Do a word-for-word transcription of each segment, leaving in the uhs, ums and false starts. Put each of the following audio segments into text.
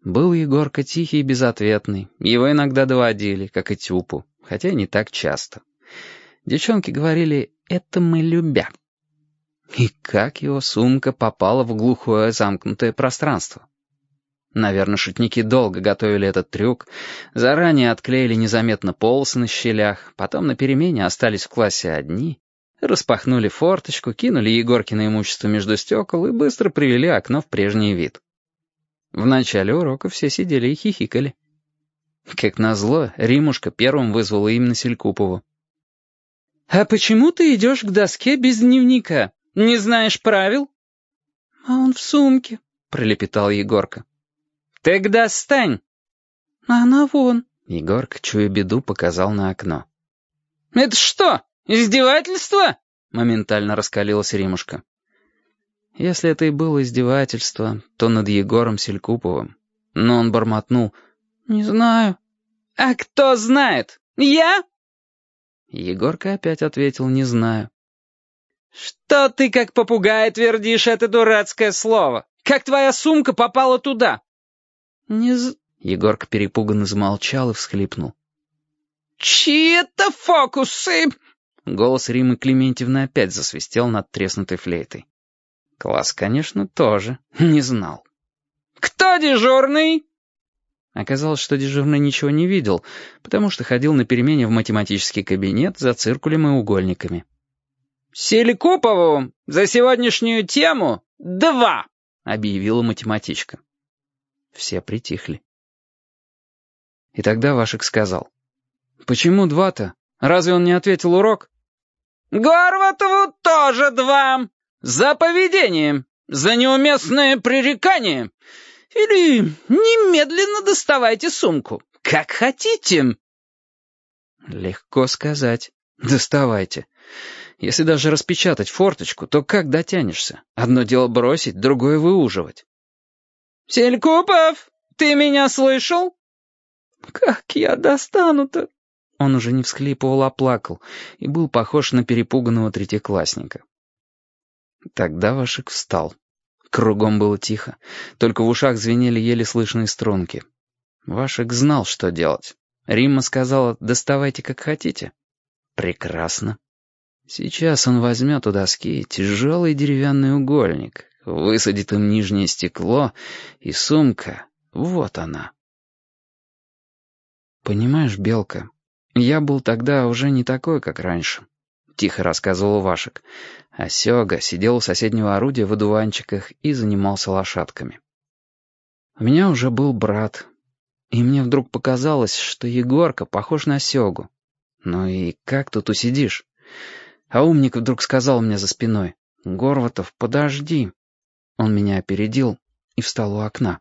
Был Егорка тихий и безответный, его иногда доводили, как и Тюпу, хотя и не так часто. Девчонки говорили «это мы любя». И как его сумка попала в глухое замкнутое пространство? Наверное, шутники долго готовили этот трюк, заранее отклеили незаметно полосы на щелях, потом на перемене остались в классе одни, распахнули форточку, кинули Егоркино имущество между стекол и быстро привели окно в прежний вид. В начале урока все сидели и хихикали. Как назло, Римушка первым вызвала именно Селькупову. «А почему ты идешь к доске без дневника? Не знаешь правил?» «А он в сумке», — пролепетал Егорка. «Тогда стань!» «А она вон!» — Егорка, чуя беду, показал на окно. «Это что, издевательство?» — моментально раскалилась Римушка. Если это и было издевательство, то над Егором Селькуповым. Но он бормотнул. «Не знаю». «А кто знает? Я?» Егорка опять ответил «не знаю». «Что ты как попугай твердишь это дурацкое слово? Как твоя сумка попала туда?» «Не з...» Егорка перепуганно замолчал и всхлипнул. «Чьи это фокусы?» Голос Римы Клементьевны опять засвистел над треснутой флейтой. Класс, конечно, тоже не знал. «Кто дежурный?» Оказалось, что дежурный ничего не видел, потому что ходил на перемене в математический кабинет за циркулем и угольниками. «Селькупову за сегодняшнюю тему два!» — объявила математичка. Все притихли. И тогда Вашек сказал. «Почему два-то? Разве он не ответил урок?» «Горватову тоже два! За поведение, за неуместное пререкание. Или немедленно доставайте сумку, как хотите». Легко сказать. Доставайте. Если даже распечатать форточку, то как дотянешься? Одно дело бросить, другое выуживать. «Селькупов, ты меня слышал?» «Как я достану-то?» Он уже не всхлипывал, а плакал, и был похож на перепуганного третьеклассника. Тогда Вашек встал. Кругом было тихо, только в ушах звенели еле слышные струнки. Вашек знал, что делать. Римма сказала «доставайте как хотите». Прекрасно. Сейчас он возьмет у доски тяжелый деревянный угольник, высадит им нижнее стекло, и сумка, вот она. «Понимаешь, Белка, я был тогда уже не такой, как раньше», — тихо рассказывал Вашек. А Сёга сидел у соседнего орудия в одуванчиках и занимался лошадками. У меня уже был брат, и мне вдруг показалось, что Егорка похож на Сёгу. Ну и как тут усидишь? А умник вдруг сказал мне за спиной: «Горватов, подожди». Он меня опередил и встал у окна.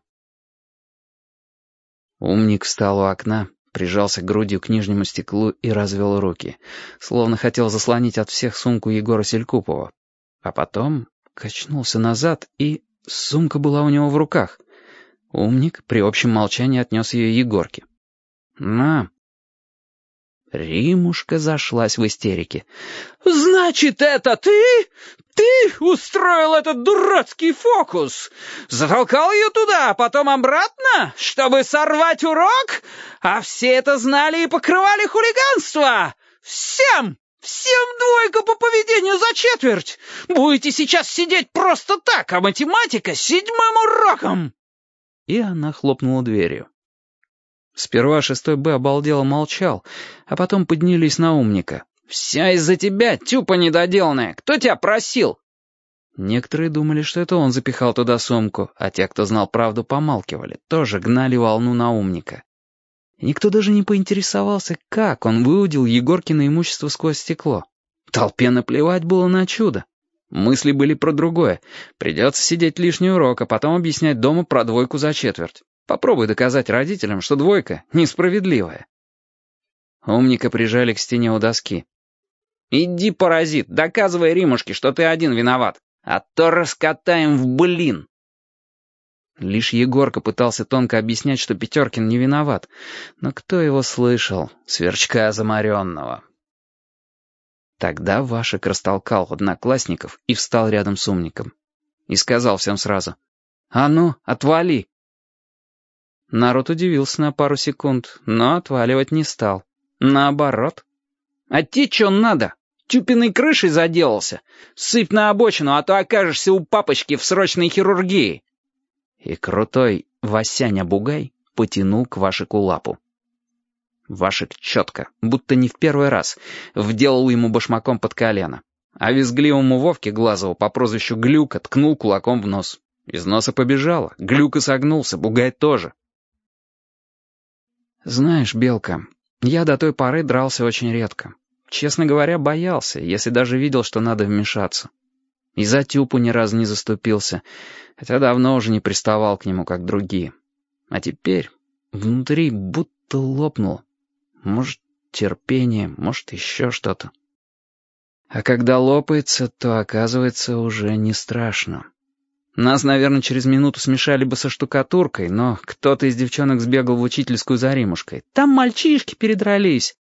Умник встал у окна, прижался грудью к нижнему стеклу и развел руки, словно хотел заслонить от всех сумку Егора Селькупова. А потом качнулся назад, и сумка была у него в руках. Умник при общем молчании отнес ее Егорке. «На». Римушка зашлась в истерике. «Значит, это ты? Ты устроил этот дурацкий фокус? Затолкал ее туда, а потом обратно, чтобы сорвать урок? А все это знали и покрывали хулиганство? Всем! Всем двойка по поведению за четверть! Будете сейчас сидеть просто так, а математика седьмым уроком!» И она хлопнула дверью. Сперва шестой Б обалдело молчал, а потом поднялись на умника. «Вся из-за тебя, тюпа недоделанная! Кто тебя просил?» Некоторые думали, что это он запихал туда сумку, а те, кто знал правду, помалкивали, тоже гнали волну на умника. И никто даже не поинтересовался, как он выудил Егоркино имущество сквозь стекло. Толпе наплевать было на чудо. Мысли были про другое. Придется сидеть лишний урок, а потом объяснять дома про двойку за четверть. Попробуй доказать родителям, что двойка несправедливая. Умника прижали к стене у доски. «Иди, паразит, доказывай Римушке, что ты один виноват, а то раскатаем в блин». Лишь Егорка пытался тонко объяснять, что Пятеркин не виноват, но кто его слышал, сверчка замаренного. Тогда Вашек растолкал одноклассников и встал рядом с умником. И сказал всем сразу: «А ну, отвали!» Народ удивился на пару секунд, но отваливать не стал. Наоборот. «А те чё надо? Тюпиной крышей заделался? Сыпь на обочину, а то окажешься у папочки в срочной хирургии!» И крутой Васяня-бугай потянул к Вашику лапу. Вашик четко, будто не в первый раз, вделал ему башмаком под колено, а визгливому Вовке Глазову по прозвищу Глюка ткнул кулаком в нос. Из носа побежало, Глюка согнулся, Бугай тоже. «Знаешь, Белка, я до той поры дрался очень редко. Честно говоря, боялся, если даже видел, что надо вмешаться. И за Тюпу ни разу не заступился, хотя давно уже не приставал к нему, как другие. А теперь внутри будто лопнуло. Может, терпение, может, еще что-то. А когда лопается, то оказывается уже не страшно. Нас, наверное, через минуту смешали бы со штукатуркой, но кто-то из девчонок сбегал в учительскую за Римушкой. Там мальчишки передрались.